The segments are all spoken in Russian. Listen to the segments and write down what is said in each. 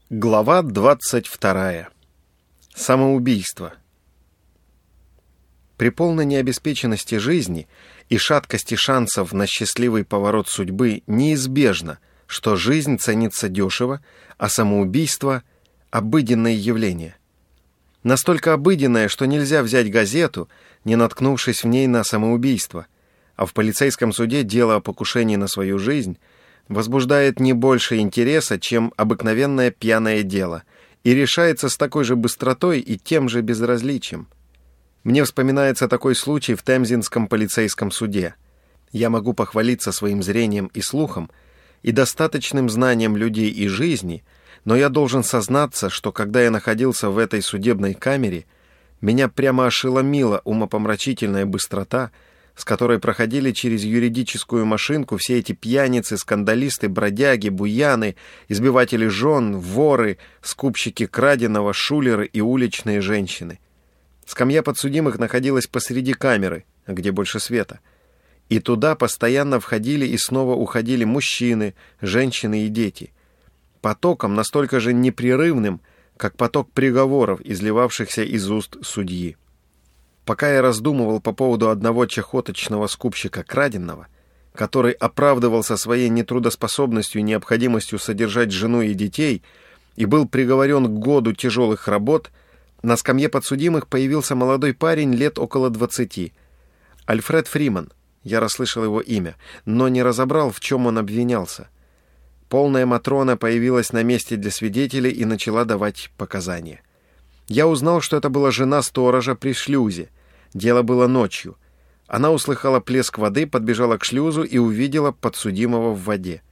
Глава 22. Самоубийство. При полной необеспеченности жизни и шаткости шансов на счастливый поворот судьбы неизбежно, что жизнь ценится дешево, а самоубийство – обыденное явление. Настолько обыденное, что нельзя взять газету, не наткнувшись в ней на самоубийство, а в полицейском суде дело о покушении на свою жизнь – возбуждает не больше интереса, чем обыкновенное пьяное дело, и решается с такой же быстротой и тем же безразличием. Мне вспоминается такой случай в Темзинском полицейском суде. Я могу похвалиться своим зрением и слухом и достаточным знанием людей и жизни, но я должен сознаться, что когда я находился в этой судебной камере, меня прямо ошеломила умопомрачительная быстрота, с которой проходили через юридическую машинку все эти пьяницы, скандалисты, бродяги, буяны, избиватели жен, воры, скупщики краденого, шулеры и уличные женщины. Скамья подсудимых находилась посреди камеры, где больше света. И туда постоянно входили и снова уходили мужчины, женщины и дети. Потоком настолько же непрерывным, как поток приговоров, изливавшихся из уст судьи. Пока я раздумывал по поводу одного чахоточного скупщика краденого, который оправдывался своей нетрудоспособностью и необходимостью содержать жену и детей и был приговорен к году тяжелых работ, на скамье подсудимых появился молодой парень лет около 20. Альфред Фриман. Я расслышал его имя, но не разобрал, в чем он обвинялся. Полная Матрона появилась на месте для свидетелей и начала давать показания. Я узнал, что это была жена сторожа при шлюзе. Дело было ночью. Она услыхала плеск воды, подбежала к шлюзу и увидела подсудимого в воде.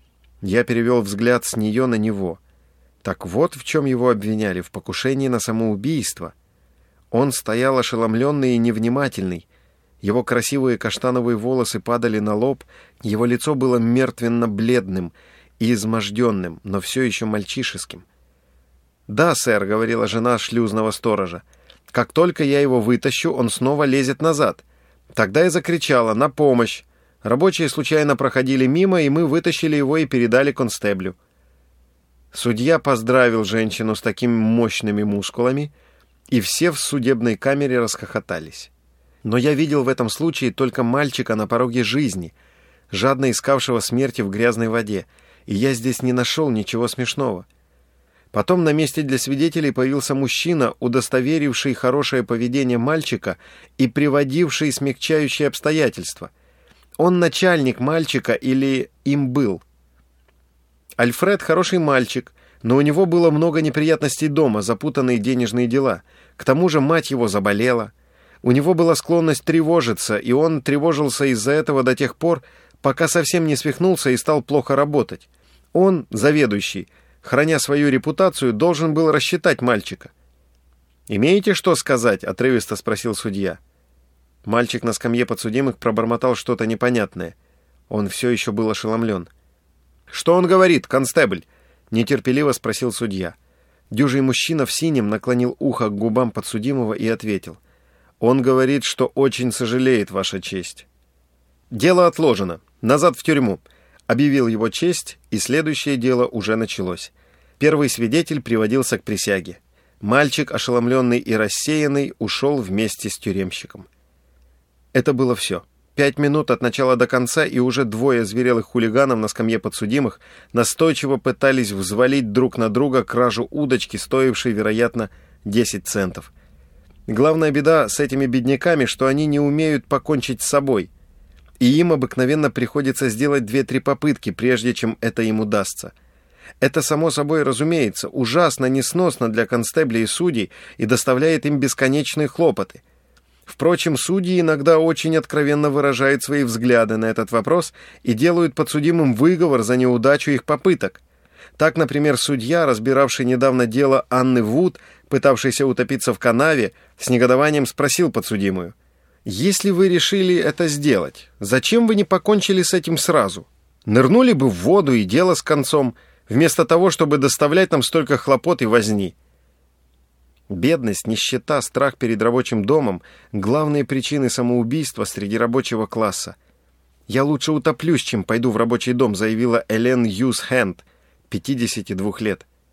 Я перевел взгляд с нее на него. Так вот в чем его обвиняли, в покушении на самоубийство. Он стоял ошеломленный и невнимательный. Его красивые каштановые волосы падали на лоб, его лицо было мертвенно-бледным и изможденным, но все еще мальчишеским. «Да, сэр», — говорила жена шлюзного сторожа. «Как только я его вытащу, он снова лезет назад». Тогда я закричала «На помощь!». Рабочие случайно проходили мимо, и мы вытащили его и передали констеблю. Судья поздравил женщину с такими мощными мускулами, и все в судебной камере расхохотались. Но я видел в этом случае только мальчика на пороге жизни, жадно искавшего смерти в грязной воде, и я здесь не нашел ничего смешного. Потом на месте для свидетелей появился мужчина, удостоверивший хорошее поведение мальчика и приводивший смягчающие обстоятельства. Он начальник мальчика или им был. Альфред хороший мальчик, но у него было много неприятностей дома, запутанные денежные дела. К тому же мать его заболела. У него была склонность тревожиться, и он тревожился из-за этого до тех пор, пока совсем не свихнулся и стал плохо работать. Он, заведующий, храня свою репутацию, должен был рассчитать мальчика. «Имеете что сказать?» — отрывисто спросил судья. Мальчик на скамье подсудимых пробормотал что-то непонятное. Он все еще был ошеломлен. «Что он говорит, констебль?» — нетерпеливо спросил судья. Дюжий мужчина в синем наклонил ухо к губам подсудимого и ответил. «Он говорит, что очень сожалеет, Ваша честь». «Дело отложено. Назад в тюрьму», — объявил его честь, и следующее дело уже началось. Первый свидетель приводился к присяге. Мальчик, ошеломленный и рассеянный, ушел вместе с тюремщиком. Это было все. 5 минут от начала до конца, и уже двое зверелых хулиганов на скамье подсудимых настойчиво пытались взвалить друг на друга кражу удочки, стоившей, вероятно, 10 центов. Главная беда с этими бедняками, что они не умеют покончить с собой, и им обыкновенно приходится сделать 2-3 попытки, прежде чем это им удастся. Это, само собой разумеется, ужасно несносно для констеблей и судей и доставляет им бесконечные хлопоты. Впрочем, судьи иногда очень откровенно выражают свои взгляды на этот вопрос и делают подсудимым выговор за неудачу их попыток. Так, например, судья, разбиравший недавно дело Анны Вуд, пытавшейся утопиться в канаве, с негодованием спросил подсудимую: «Если вы решили это сделать, зачем вы не покончили с этим сразу? Нырнули бы в воду и дело с концом, вместо того, чтобы доставлять нам столько хлопот и возни». Бедность, нищета, страх перед рабочим домом – главные причины самоубийства среди рабочего класса. «Я лучше утоплюсь, чем пойду в рабочий дом», заявила Элен Юс Хэнд, 52 лет.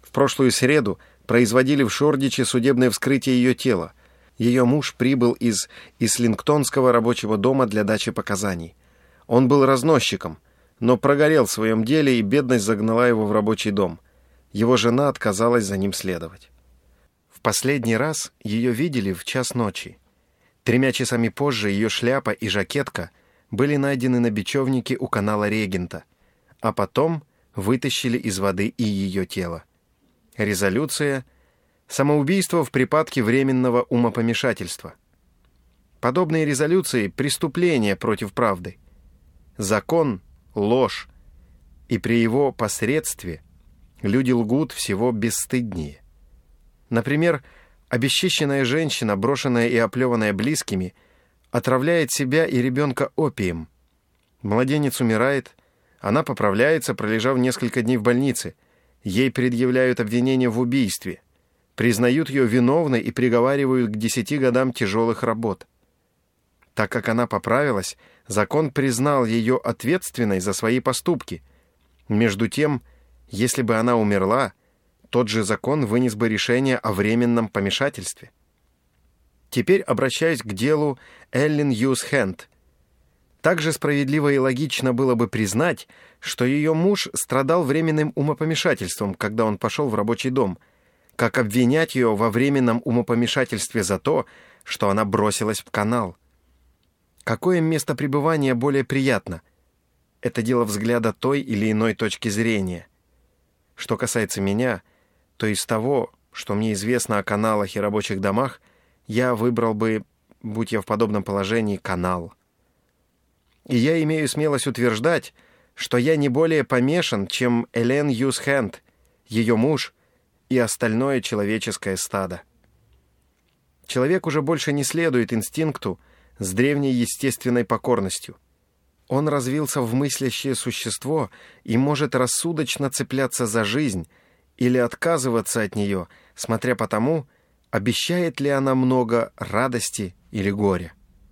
В прошлую среду производили в Шордиче судебное вскрытие ее тела. Ее муж прибыл из Ислингтонского рабочего дома для дачи показаний. Он был разносчиком, но прогорел в своем деле, и бедность загнала его в рабочий дом. Его жена отказалась за ним следовать. В последний раз ее видели в час ночи. 3 часами позже ее шляпа и жакетка были найдены на бечевнике у канала Регента, а потом вытащили из воды и ее тело. Резолюция «Самоубийство в припадке временного умопомешательства». Подобные резолюции – преступления против правды. Закон – ложь, и при его посредстве люди лгут всего бесстыднее. Например, обесчищенная женщина, брошенная и оплеванная близкими, отравляет себя и ребенка опием. Младенец умирает, она поправляется, пролежав несколько дней в больнице. Ей предъявляют обвинение в убийстве, признают ее виновной и приговаривают к 10 годам тяжелых работ. Так как она поправилась, закон признал ее ответственной за свои поступки. Между тем, если бы она умерла, тот же закон вынес бы решение о временном помешательстве. Теперь обращаюсь к делу Эллен Хьюз Хэнд. Также справедливо и логично было бы признать, что ее муж страдал временным умопомешательством, когда он пошел в рабочий дом, как обвинять ее во временном умопомешательстве за то, что она бросилась в канал. Какое место пребывания более приятно? Это дело взгляда той или иной точки зрения. Что касается меня, то из того, что мне известно о каналах и рабочих домах, я выбрал бы, будь я в подобном положении, канал. И я имею смелость утверждать, что я не более помешан, чем Эллен Хьюз Хэнд, ее муж и остальное человеческое стадо. Человек уже больше не следует инстинкту с древней естественной покорностью. Он развился в мыслящее существо и может рассудочно цепляться за жизнь или отказываться от нее, смотря по тому, обещает ли она много радости или горя.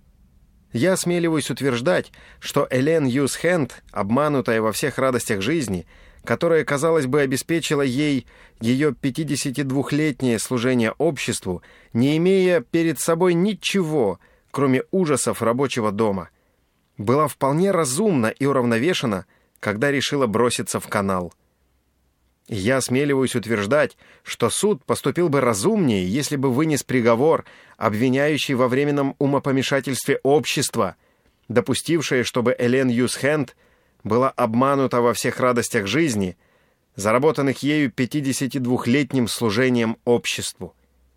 Я осмеливаюсь утверждать, что Эллен Хьюз Хэнд, обманутая во всех радостях жизни, которая, казалось бы, обеспечила ей ее 52-летнее служение обществу, не имея перед собой ничего, кроме ужасов рабочего дома, была вполне разумна и уравновешена, когда решила броситься в канал. Я осмеливаюсь утверждать, что суд поступил бы разумнее, если бы вынес приговор, обвиняющий во временном умопомешательстве общество, допустившее, чтобы Эллен Хьюз Хэнд была обманута во всех радостях жизни, заработанных ею 52-летним служением обществу.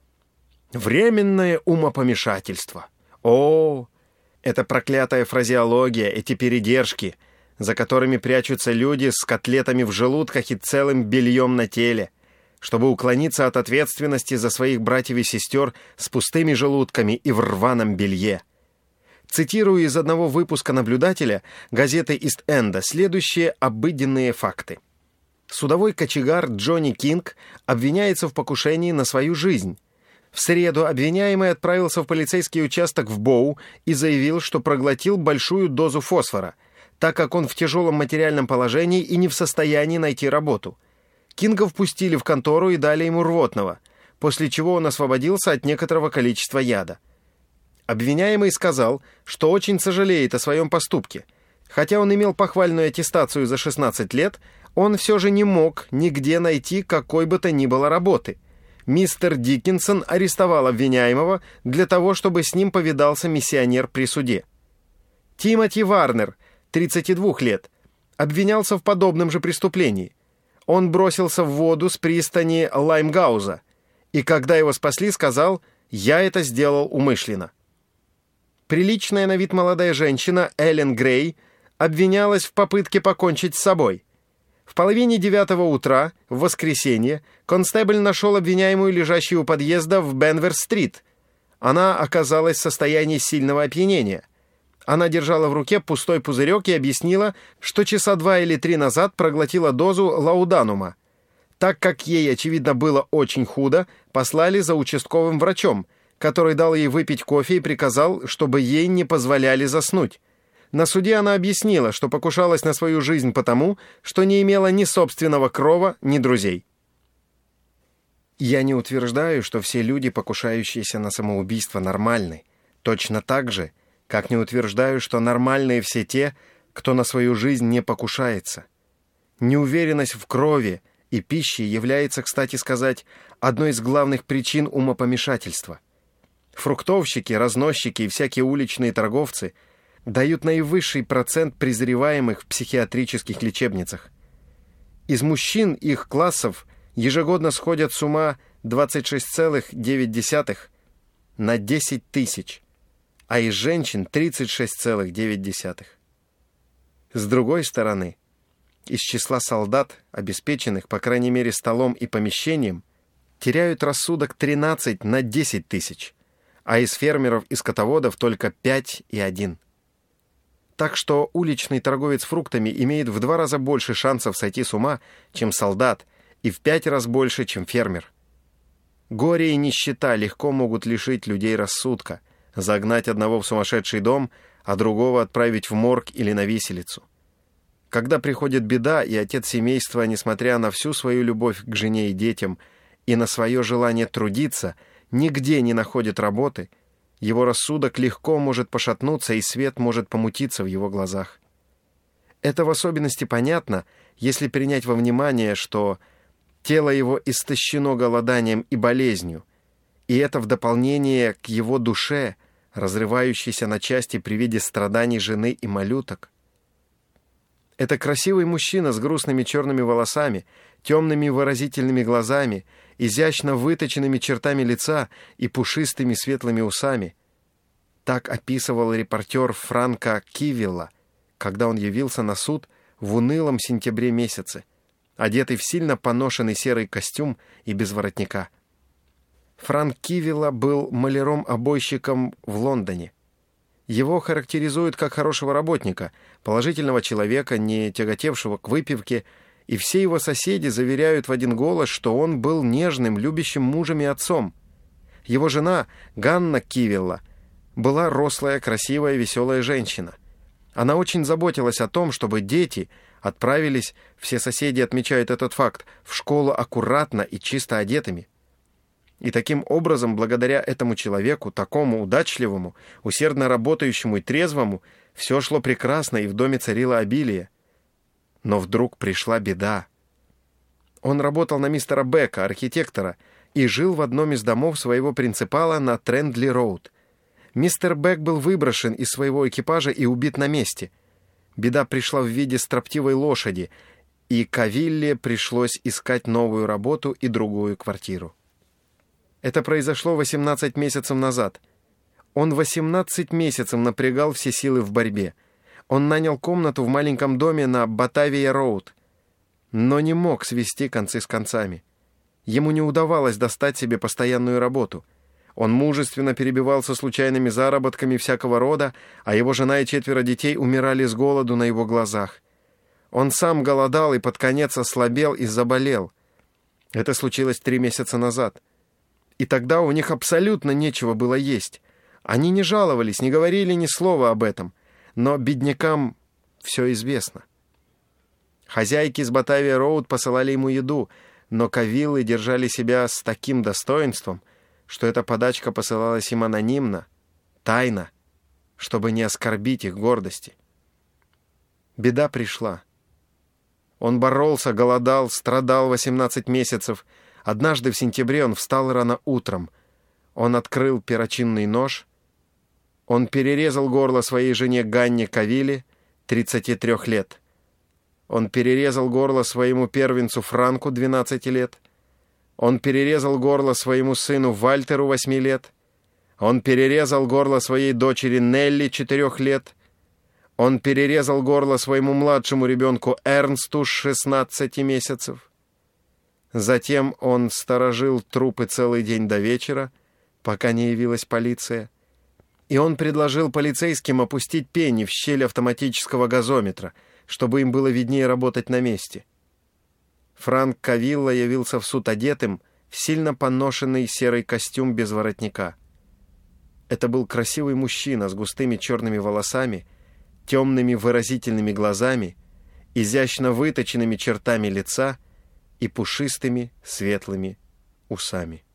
Временное умопомешательство. О, это проклятая фразеология, эти передержки, за которыми прячутся люди с котлетами в желудках и целым бельем на теле, чтобы уклониться от ответственности за своих братьев и сестер с пустыми желудками и в рваном белье. Цитирую из одного выпуска «Наблюдателя» газеты «Ист-Энда» следующие обыденные факты. Судовой кочегар Джонни Кинг обвиняется в покушении на свою жизнь. В среду обвиняемый отправился в полицейский участок в Боу и заявил, что проглотил большую дозу фосфора, так как он в тяжелом материальном положении и не в состоянии найти работу. Кинга впустили в контору и дали ему рвотного, после чего он освободился от некоторого количества яда. Обвиняемый сказал, что очень сожалеет о своем поступке. Хотя он имел похвальную аттестацию за 16 лет, он все же не мог нигде найти какой бы то ни было работы. Мистер Диккенсон арестовал обвиняемого для того, чтобы с ним повидался миссионер при суде. Тимоти Варнер, 32 лет, обвинялся в подобном же преступлении. Он бросился в воду с пристани Лаймгауза, и когда его спасли, сказал: «Я это сделал умышленно». Приличная на вид молодая женщина Эллен Грей обвинялась в попытке покончить с собой. В половине 9 утра, в воскресенье, констебль нашел обвиняемую, лежащую у подъезда в Бенвер-стрит. Она оказалась в состоянии сильного опьянения. Она держала в руке пустой пузырек и объяснила, что часа 2 или 3 назад проглотила дозу лауданума. Так как ей, очевидно, было очень худо, послали за участковым врачом, который дал ей выпить кофе и приказал, чтобы ей не позволяли заснуть. На суде она объяснила, что покушалась на свою жизнь потому, что не имела ни собственного крова, ни друзей. Я не утверждаю, что все люди, покушающиеся на самоубийство, нормальны. Точно так же, как не утверждаю, что нормальные все те, кто на свою жизнь не покушается. Неуверенность в крови и пище является, кстати сказать, одной из главных причин умопомешательства. Фруктовщики, разносчики и всякие уличные торговцы дают наивысший процент презреваемых в психиатрических лечебницах. Из мужчин их классов ежегодно сходят с ума 26,9 на 10 тысяч, а из женщин 36,9. С другой стороны, из числа солдат, обеспеченных, по крайней мере, столом и помещением, теряют рассудок 13 на 10 тысяч, а из фермеров и скотоводов только 5,1. Так что уличный торговец фруктами имеет в 2 раза больше шансов сойти с ума, чем солдат, и в 5 раз больше, чем фермер. Горе и нищета легко могут лишить людей рассудка, загнать одного в сумасшедший дом, а другого отправить в морг или на виселицу. Когда приходит беда, и отец семейства, несмотря на всю свою любовь к жене и детям и на свое желание трудиться, нигде не находит работы, его рассудок легко может пошатнуться, и свет может помутиться в его глазах. Это в особенности понятно, если принять во внимание, что тело его истощено голоданием и болезнью, и это в дополнение к его душе, разрывающейся на части при виде страданий жены и малюток. Это красивый мужчина с грустными черными волосами, темными выразительными глазами, изящно выточенными чертами лица и пушистыми светлыми усами. Так описывал репортер Франка Кивилла, когда он явился на суд в унылом сентябре месяце, одетый в сильно поношенный серый костюм и без воротника. Франк Кивилла был маляром-обойщиком в Лондоне. Его характеризуют как хорошего работника, положительного человека, не тяготевшего к выпивке, и все его соседи заверяют в один голос, что он был нежным, любящим мужем и отцом. Его жена, Ганна Кивилла, была рослая, красивая, веселая женщина. Она очень заботилась о том, чтобы дети отправились, все соседи отмечают этот факт, в школу аккуратно и чисто одетыми. И таким образом, благодаря этому человеку, такому удачливому, усердно работающему и трезвому, все шло прекрасно, и в доме царило обилие. Но вдруг пришла беда. Он работал на мистера Бека, архитектора, и жил в одном из домов своего принципала на Трендли-роуд. Мистер Бек был выброшен из своего экипажа и убит на месте. Беда пришла в виде строптивой лошади, и Кавилле пришлось искать новую работу и другую квартиру. Это произошло 18 месяцев назад. Он 18 месяцев напрягал все силы в борьбе. Он нанял комнату в маленьком доме на Батавия-роуд, но не мог свести концы с концами. Ему не удавалось достать себе постоянную работу. Он мужественно перебивался случайными заработками всякого рода, а его жена и 4 детей умирали с голоду на его глазах. Он сам голодал и под конец ослабел и заболел. Это случилось 3 месяца назад. И тогда у них абсолютно нечего было есть. Они не жаловались, не говорили ни слова об этом. Но беднякам все известно. Хозяйки с Батавия-роуд посылали ему еду, но Кавиллы держали себя с таким достоинством, что эта подачка посылалась им анонимно, тайно, чтобы не оскорбить их гордости. Беда пришла. Он боролся, голодал, страдал 18 месяцев. Однажды в сентябре он встал рано утром. Он открыл перочинный нож. Он перерезал горло своей жене Ганне Кавилле, 33 лет. Он перерезал горло своему первенцу Франку, 12 лет. Он перерезал горло своему сыну Вальтеру, 8 лет. Он перерезал горло своей дочери Нелли, 4 лет. Он перерезал горло своему младшему ребенку Эрнсту, 16 месяцев. Затем он сторожил трупы целый день до вечера, пока не явилась полиция. И он предложил полицейским опустить пени в щель автоматического газометра, чтобы им было виднее работать на месте. Франк Кавилла явился в суд одетым в сильно поношенный серый костюм без воротника. Это был красивый мужчина с густыми черными волосами, темными выразительными глазами, изящно выточенными чертами лица и пушистыми светлыми усами.